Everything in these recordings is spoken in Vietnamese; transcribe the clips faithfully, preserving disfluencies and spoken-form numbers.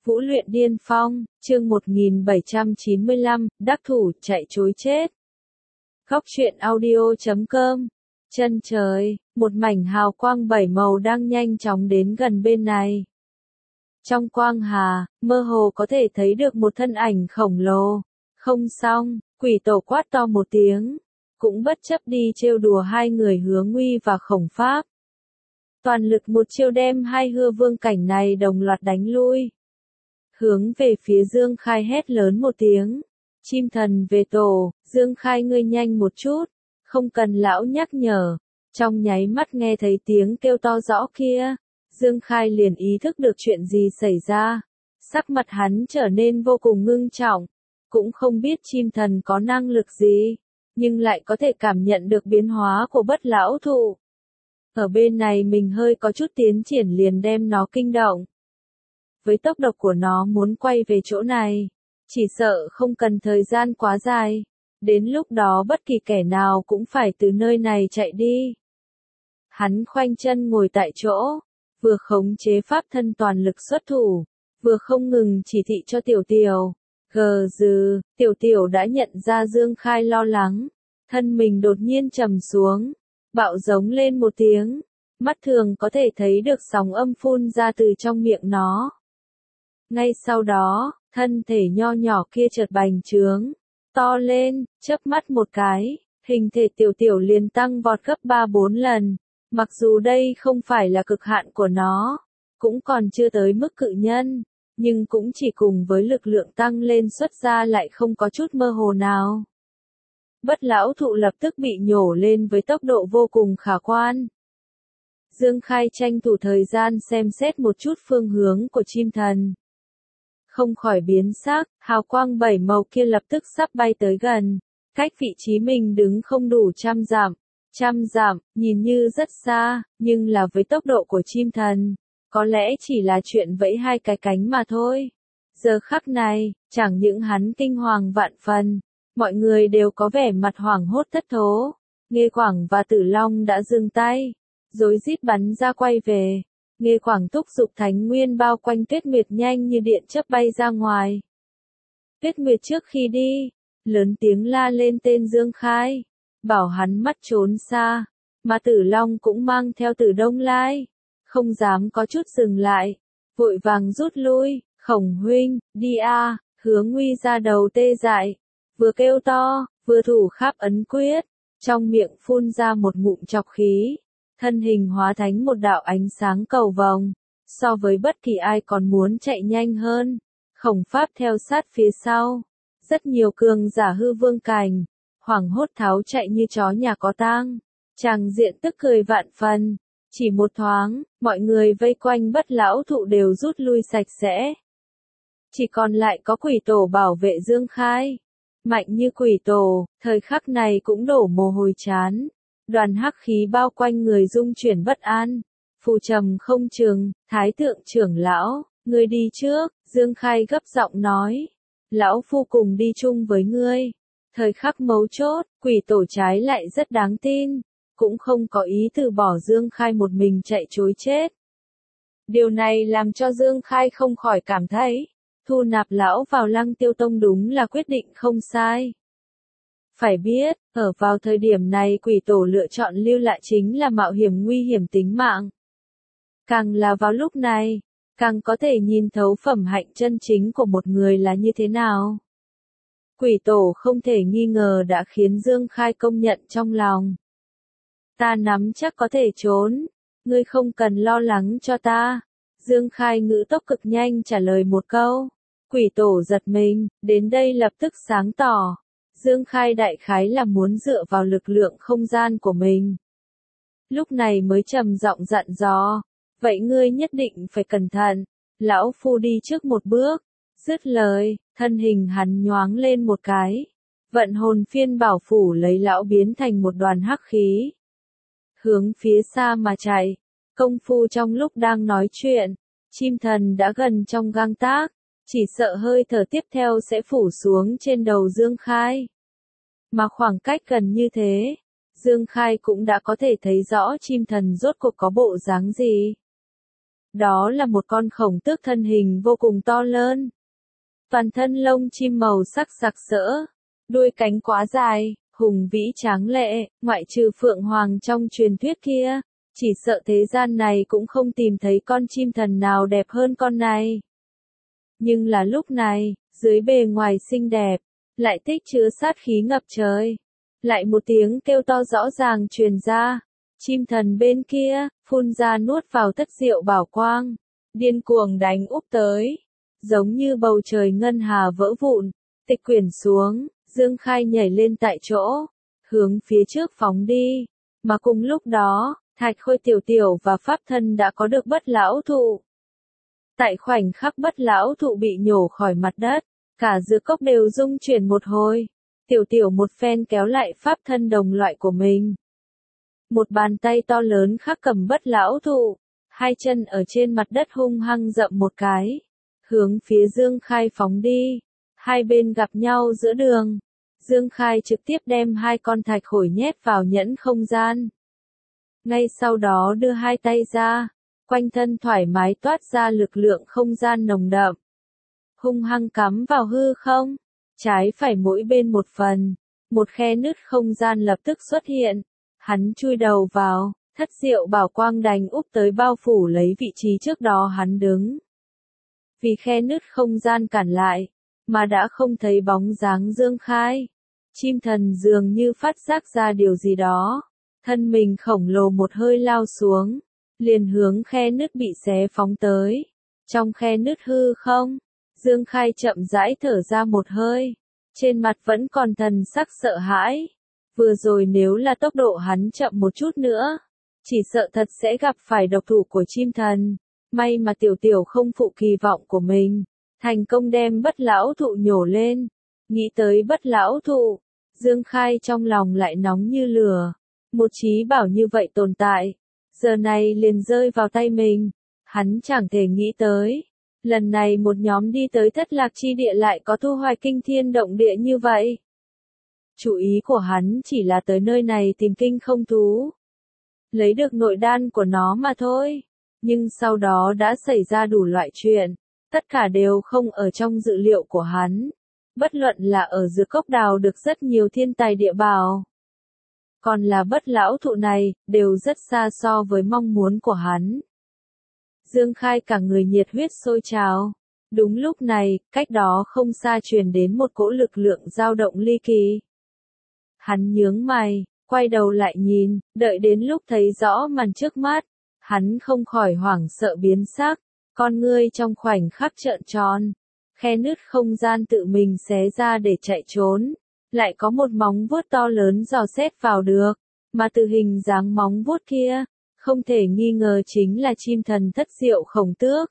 Vũ luyện điên phong, chương một nghìn bảy trăm chín mươi lăm, đắc thủ chạy trối chết. Góc truyện audio chấm com. Chân trời, một mảnh hào quang bảy màu đang nhanh chóng đến gần bên này. Trong quang hà, mơ hồ có thể thấy được một thân ảnh khổng lồ. Không xong, quỷ tổ quát to một tiếng, cũng bất chấp đi trêu đùa hai người Hứa Nguy và Khổng Pháp. Toàn lực một chiêu đem hai hư vương cảnh này đồng loạt đánh lui. Hướng về phía Dương Khai hét lớn một tiếng. Chim thần về tổ, Dương Khai ngươi nhanh một chút, không cần lão nhắc nhở. Trong nháy mắt nghe thấy tiếng kêu to rõ kia, Dương Khai liền ý thức được chuyện gì xảy ra. Sắc mặt hắn trở nên vô cùng ngưng trọng, cũng không biết chim thần có năng lực gì, nhưng lại có thể cảm nhận được biến hóa của bất lão thụ. Ở bên này mình hơi có chút tiến triển liền đem nó kinh động. Với tốc độ của nó muốn quay về chỗ này, chỉ sợ không cần thời gian quá dài, đến lúc đó bất kỳ kẻ nào cũng phải từ nơi này chạy đi. Hắn khoanh chân ngồi tại chỗ, vừa khống chế pháp thân toàn lực xuất thủ, vừa không ngừng chỉ thị cho Tiểu Tiểu. Gờ dừ, Tiểu Tiểu đã nhận ra Dương Khai lo lắng, thân mình đột nhiên trầm xuống, bạo giống lên một tiếng, mắt thường có thể thấy được sóng âm phun ra từ trong miệng nó. Ngay sau đó, thân thể nho nhỏ kia chợt bành trướng, to lên, chớp mắt một cái, hình thể Tiểu Tiểu liền tăng vọt gấp ba bốn lần. Mặc dù đây không phải là cực hạn của nó, cũng còn chưa tới mức cự nhân, nhưng cũng chỉ cùng với lực lượng tăng lên xuất ra lại không có chút mơ hồ nào. Bất lão thụ lập tức bị nhổ lên với tốc độ vô cùng khả quan. Dương Khai tranh thủ thời gian xem xét một chút phương hướng của chim thần. Không khỏi biến sắc, hào quang bảy màu kia lập tức sắp bay tới gần, cách vị trí mình đứng không đủ trăm dặm. Trăm dặm, nhìn như rất xa, nhưng là với tốc độ của chim thần, có lẽ chỉ là chuyện vẫy hai cái cánh mà thôi. Giờ khắc này, chẳng những hắn kinh hoàng vạn phần, mọi người đều có vẻ mặt hoảng hốt thất thố. Nghê Quảng và Tử Long đã dừng tay, rối rít bắn ra quay về. Nghê Quảng thúc giục Thánh Nguyên bao quanh Tuyết Nguyệt nhanh như điện chớp bay ra ngoài. Tuyết Nguyệt trước khi đi, lớn tiếng la lên tên Dương Khai, bảo hắn mắt trốn xa, mà Tử Long cũng mang theo Tử Đông Lai, không dám có chút dừng lại, vội vàng rút lui. Khổng huynh, đi a, Hứa Nguy ra đầu tê dại, vừa kêu to, vừa thủ kháp ấn quyết, trong miệng phun ra một ngụm chọc khí, thân hình hóa thành một đạo ánh sáng cầu vồng, so với bất kỳ ai còn muốn chạy nhanh hơn. Khổng Pháp theo sát phía sau, rất nhiều cường giả hư vương cảnh, hoảng hốt tháo chạy như chó nhà có tang, tràng diện tức cười vạn phần. Chỉ một thoáng, mọi người vây quanh bất lão thụ đều rút lui sạch sẽ. Chỉ còn lại có quỷ tổ bảo vệ Dương Khai. Mạnh như quỷ tổ, thời khắc này cũng đổ mồ hôi chán. Đoàn hắc khí bao quanh người rung chuyển bất an. Phù trầm không chừng, Thái thượng trưởng lão, ngươi đi trước, Dương Khai gấp giọng nói. Lão phu cùng đi chung với ngươi. Thời khắc mấu chốt, quỷ tổ trái lại rất đáng tin, cũng không có ý từ bỏ Dương Khai một mình chạy trối chết. Điều này làm cho Dương Khai không khỏi cảm thấy, thu nạp lão vào Lăng Tiêu Tông đúng là quyết định không sai. Phải biết, ở vào thời điểm này quỷ tổ lựa chọn lưu lại chính là mạo hiểm nguy hiểm tính mạng. Càng là vào lúc này, càng có thể nhìn thấu phẩm hạnh chân chính của một người là như thế nào. Quỷ tổ không thể nghi ngờ đã khiến Dương Khai công nhận trong lòng. Ta nắm chắc có thể trốn, ngươi không cần lo lắng cho ta. Dương Khai ngữ tốc cực nhanh trả lời một câu. Quỷ tổ giật mình, đến đây lập tức sáng tỏ. Dương Khai đại khái là muốn dựa vào lực lượng không gian của mình. Lúc này mới trầm giọng dặn dò, vậy ngươi nhất định phải cẩn thận, lão phu đi trước một bước. Dứt lời, thân hình hắn nhoáng lên một cái, vận hồn phiên bảo phủ lấy lão biến thành một đoàn hắc khí. Hướng phía xa mà chạy, công phu trong lúc đang nói chuyện, chim thần đã gần trong gang tác, chỉ sợ hơi thở tiếp theo sẽ phủ xuống trên đầu Dương Khai. Mà khoảng cách gần như thế, Dương Khai cũng đã có thể thấy rõ chim thần rốt cuộc có bộ dáng gì. Đó là một con khổng tước thân hình vô cùng to lớn. Toàn thân lông chim màu sắc sặc sỡ, đuôi cánh quá dài, hùng vĩ tráng lệ, ngoại trừ phượng hoàng trong truyền thuyết kia, chỉ sợ thế gian này cũng không tìm thấy con chim thần nào đẹp hơn con này. Nhưng là lúc này, dưới bề ngoài xinh đẹp, lại tích chứa sát khí ngập trời. Lại một tiếng kêu to rõ ràng truyền ra, chim thần bên kia, phun ra nuốt vào thất diệu bảo quang, điên cuồng đánh úp tới, giống như bầu trời ngân hà vỡ vụn, tịch quyển xuống, Dương Khai nhảy lên tại chỗ, hướng phía trước phóng đi, mà cùng lúc đó, Thạch Khôi tiểu tiểu và pháp thân đã có được bất lão thụ. Tại khoảnh khắc bất lão thụ bị nhổ khỏi mặt đất, cả dược cốc đều rung chuyển một hồi, tiểu tiểu một phen kéo lại pháp thân đồng loại của mình. Một bàn tay to lớn khắc cầm bất lão thụ, hai chân ở trên mặt đất hung hăng dậm một cái, hướng phía Dương Khai phóng đi, hai bên gặp nhau giữa đường. Dương Khai trực tiếp đem hai con thạch khổi nhét vào nhẫn không gian. Ngay sau đó đưa hai tay ra, quanh thân thoải mái toát ra lực lượng không gian nồng đậm. Hung hăng cắm vào hư không, trái phải mỗi bên một phần, một khe nứt không gian lập tức xuất hiện. Hắn chui đầu vào, thất diệu bảo quang đành úp tới bao phủ lấy vị trí trước đó hắn đứng. Vì khe nứt không gian cản lại, mà đã không thấy bóng dáng Dương Khai. Chim thần dường như phát giác ra điều gì đó, thân mình khổng lồ một hơi lao xuống, liền hướng khe nứt bị xé phóng tới. Trong khe nứt hư không, Dương Khai chậm rãi thở ra một hơi, trên mặt vẫn còn thần sắc sợ hãi. Vừa rồi nếu là tốc độ hắn chậm một chút nữa, chỉ sợ thật sẽ gặp phải độc thủ của chim thần. May mà tiểu tiểu không phụ kỳ vọng của mình, thành công đem bất lão thụ nhổ lên. Nghĩ tới bất lão thụ, Dương Khai trong lòng lại nóng như lửa. Một trí bảo như vậy tồn tại, giờ này liền rơi vào tay mình. Hắn chẳng thể nghĩ tới, lần này một nhóm đi tới thất lạc chi địa lại có thu hoạch kinh thiên động địa như vậy. Chủ ý của hắn chỉ là tới nơi này tìm kinh không thú, lấy được nội đan của nó mà thôi. Nhưng sau đó đã xảy ra đủ loại chuyện, tất cả đều không ở trong dự liệu của hắn. Bất luận là ở dược cốc đào được rất nhiều thiên tài địa bảo, còn là bất lão thụ này, đều rất xa so với mong muốn của hắn. Dương Khai cả người nhiệt huyết sôi trào. Đúng lúc này, cách đó không xa truyền đến một cỗ lực lượng dao động ly kỳ. Hắn nhướng mày, quay đầu lại nhìn, đợi đến lúc thấy rõ màn trước mắt, hắn không khỏi hoảng sợ biến sắc, con ngươi trong khoảnh khắc trợn tròn, khe nứt không gian tự mình xé ra để chạy trốn, lại có một móng vuốt to lớn dò xét vào được, mà từ hình dáng móng vuốt kia, không thể nghi ngờ chính là chim thần thất diệu khổng tước.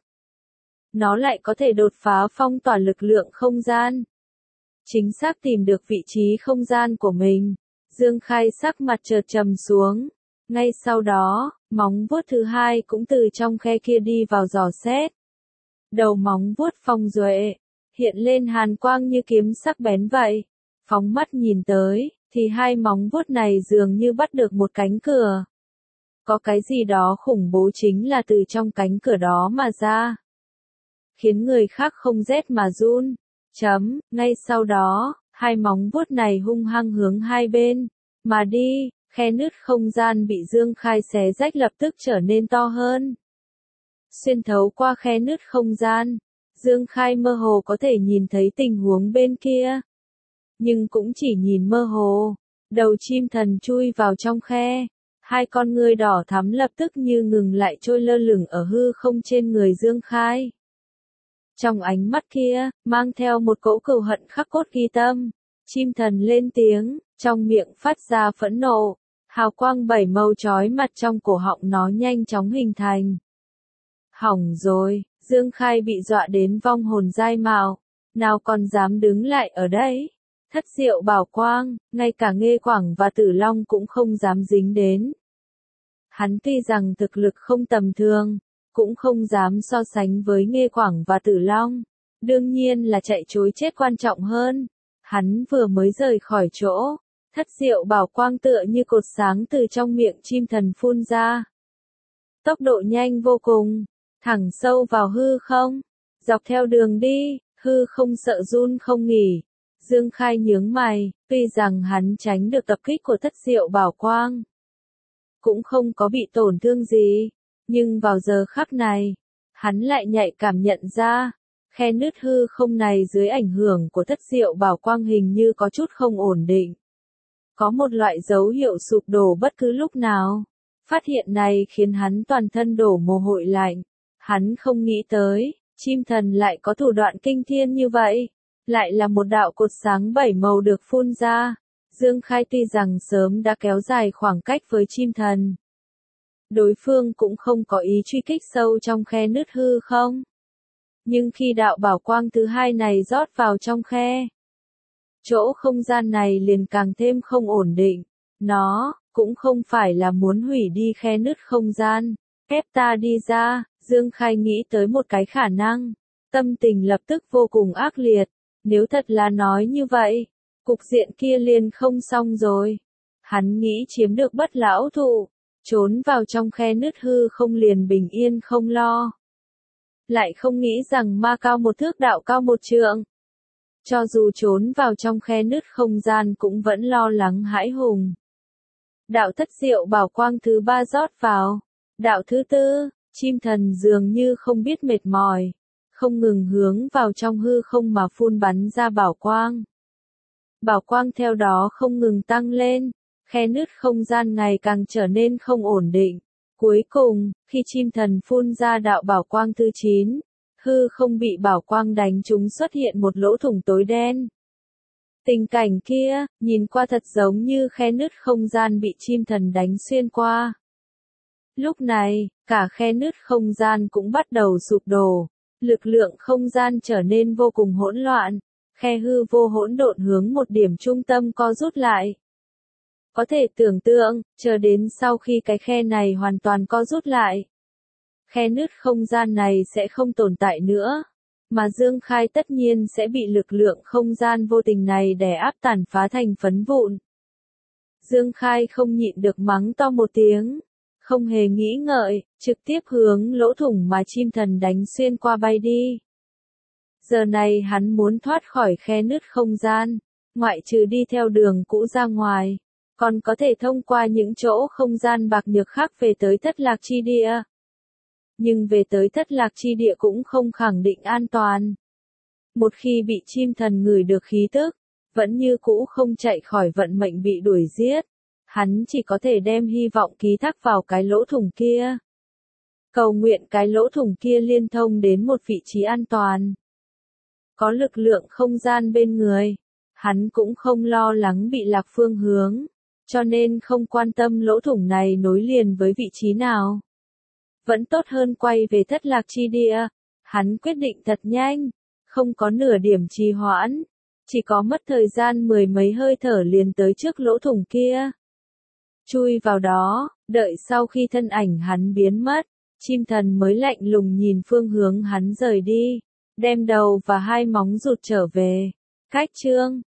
Nó lại có thể đột phá phong tỏa lực lượng không gian, chính xác tìm được vị trí không gian của mình. Dương Khai sắc mặt chợt trầm xuống, ngay sau đó, móng vuốt thứ hai cũng từ trong khe kia đi vào dò xét. Đầu móng vuốt phong duệ, hiện lên hàn quang như kiếm sắc bén vậy. Phóng mắt nhìn tới, thì hai móng vuốt này dường như bắt được một cánh cửa. Có cái gì đó khủng bố chính là từ trong cánh cửa đó mà ra, khiến người khác không rét mà run. Chấm, ngay sau đó, hai móng vuốt này hung hăng hướng hai bên, mà đi, khe nứt không gian bị Dương Khai xé rách lập tức trở nên to hơn. Xuyên thấu qua khe nứt không gian, Dương Khai mơ hồ có thể nhìn thấy tình huống bên kia. Nhưng cũng chỉ nhìn mơ hồ, đầu chim thần chui vào trong khe, hai con ngươi đỏ thắm lập tức như ngừng lại trôi lơ lửng ở hư không trên người Dương Khai. Trong ánh mắt kia, mang theo một cỗ cừu hận khắc cốt ghi tâm, chim thần lên tiếng, trong miệng phát ra phẫn nộ, hào quang bảy màu chói mặt trong cổ họng nó nhanh chóng hình thành. Hỏng rồi, Dương Khai bị dọa đến vong hồn dai mạo, nào còn dám đứng lại ở đây. Thất diệu bảo quang, ngay cả Nghê Quảng và Tử Long cũng không dám dính đến. Hắn tuy rằng thực lực không tầm thường, cũng không dám so sánh với Nghê Quảng và Tử Long. Đương nhiên là chạy trối chết quan trọng hơn. Hắn vừa mới rời khỏi chỗ, thất diệu bảo quang tựa như cột sáng từ trong miệng chim thần phun ra. Tốc độ nhanh vô cùng, thẳng sâu vào hư không, dọc theo đường đi, hư không sợ run không nghỉ. Dương Khai nhướng mày, tuy rằng hắn tránh được tập kích của Thất Diệu Bảo Quang, cũng không có bị tổn thương gì, nhưng vào giờ khắc này, hắn lại nhạy cảm nhận ra, khe nứt hư không này dưới ảnh hưởng của Thất Diệu Bảo Quang hình như có chút không ổn định. Có một loại dấu hiệu sụp đổ bất cứ lúc nào. Phát hiện này khiến hắn toàn thân đổ mồ hôi lạnh. Hắn không nghĩ tới, chim thần lại có thủ đoạn kinh thiên như vậy. Lại là một đạo cột sáng bảy màu được phun ra. Dương Khai tuy rằng sớm đã kéo dài khoảng cách với chim thần. Đối phương cũng không có ý truy kích sâu trong khe nứt hư không. Nhưng khi đạo bảo quang thứ hai này rót vào trong khe, chỗ không gian này liền càng thêm không ổn định. Nó cũng không phải là muốn hủy đi khe nứt không gian, ép ta đi ra. Dương Khai nghĩ tới một cái khả năng, tâm tình lập tức vô cùng ác liệt. Nếu thật là nói như vậy, cục diện kia liền không xong rồi. Hắn nghĩ chiếm được Bất Lão Thụ, trốn vào trong khe nứt hư không liền bình yên không lo. Lại không nghĩ rằng ma cao một thước đạo cao một trượng. Cho dù trốn vào trong khe nứt không gian cũng vẫn lo lắng hãi hùng. Đạo Thất Diệu Bảo Quang thứ ba rót vào. Đạo thứ tư, chim thần dường như không biết mệt mỏi, không ngừng hướng vào trong hư không mà phun bắn ra bảo quang. Bảo quang theo đó không ngừng tăng lên, khe nứt không gian ngày càng trở nên không ổn định. Cuối cùng, khi chim thần phun ra đạo bảo quang thứ chín, hư không bị bảo quang đánh trúng xuất hiện một lỗ thủng tối đen. Tình cảnh kia, nhìn qua thật giống như khe nứt không gian bị chim thần đánh xuyên qua. Lúc này, cả khe nứt không gian cũng bắt đầu sụp đổ, lực lượng không gian trở nên vô cùng hỗn loạn, khe hư vô hỗn độn hướng một điểm trung tâm co rút lại. Có thể tưởng tượng, chờ đến sau khi cái khe này hoàn toàn co rút lại, khe nứt không gian này sẽ không tồn tại nữa, mà Dương Khai tất nhiên sẽ bị lực lượng không gian vô tình này đè áp tàn phá thành phấn vụn. Dương Khai không nhịn được mắng to một tiếng, không hề nghĩ ngợi, trực tiếp hướng lỗ thủng mà chim thần đánh xuyên qua bay đi. Giờ này hắn muốn thoát khỏi khe nứt không gian, ngoại trừ đi theo đường cũ ra ngoài, còn có thể thông qua những chỗ không gian bạc nhược khác về tới Thất Lạc Chi Địa. Nhưng về tới Thất Lạc Chi Địa cũng không khẳng định an toàn. Một khi bị chim thần ngửi được khí tức, vẫn như cũ không chạy khỏi vận mệnh bị đuổi giết. Hắn chỉ có thể đem hy vọng ký thác vào cái lỗ thủng kia. Cầu nguyện cái lỗ thủng kia liên thông đến một vị trí an toàn. Có lực lượng không gian bên người, hắn cũng không lo lắng bị lạc phương hướng, cho nên không quan tâm lỗ thủng này nối liền với vị trí nào. Vẫn tốt hơn quay về Thất Lạc Chi Địa, hắn quyết định thật nhanh, không có nửa điểm trì hoãn, chỉ có mất thời gian mười mấy hơi thở liền tới trước lỗ thủng kia. Chui vào đó, đợi sau khi thân ảnh hắn biến mất, chim thần mới lạnh lùng nhìn phương hướng hắn rời đi, đem đầu và hai móng rụt trở về. Cách chương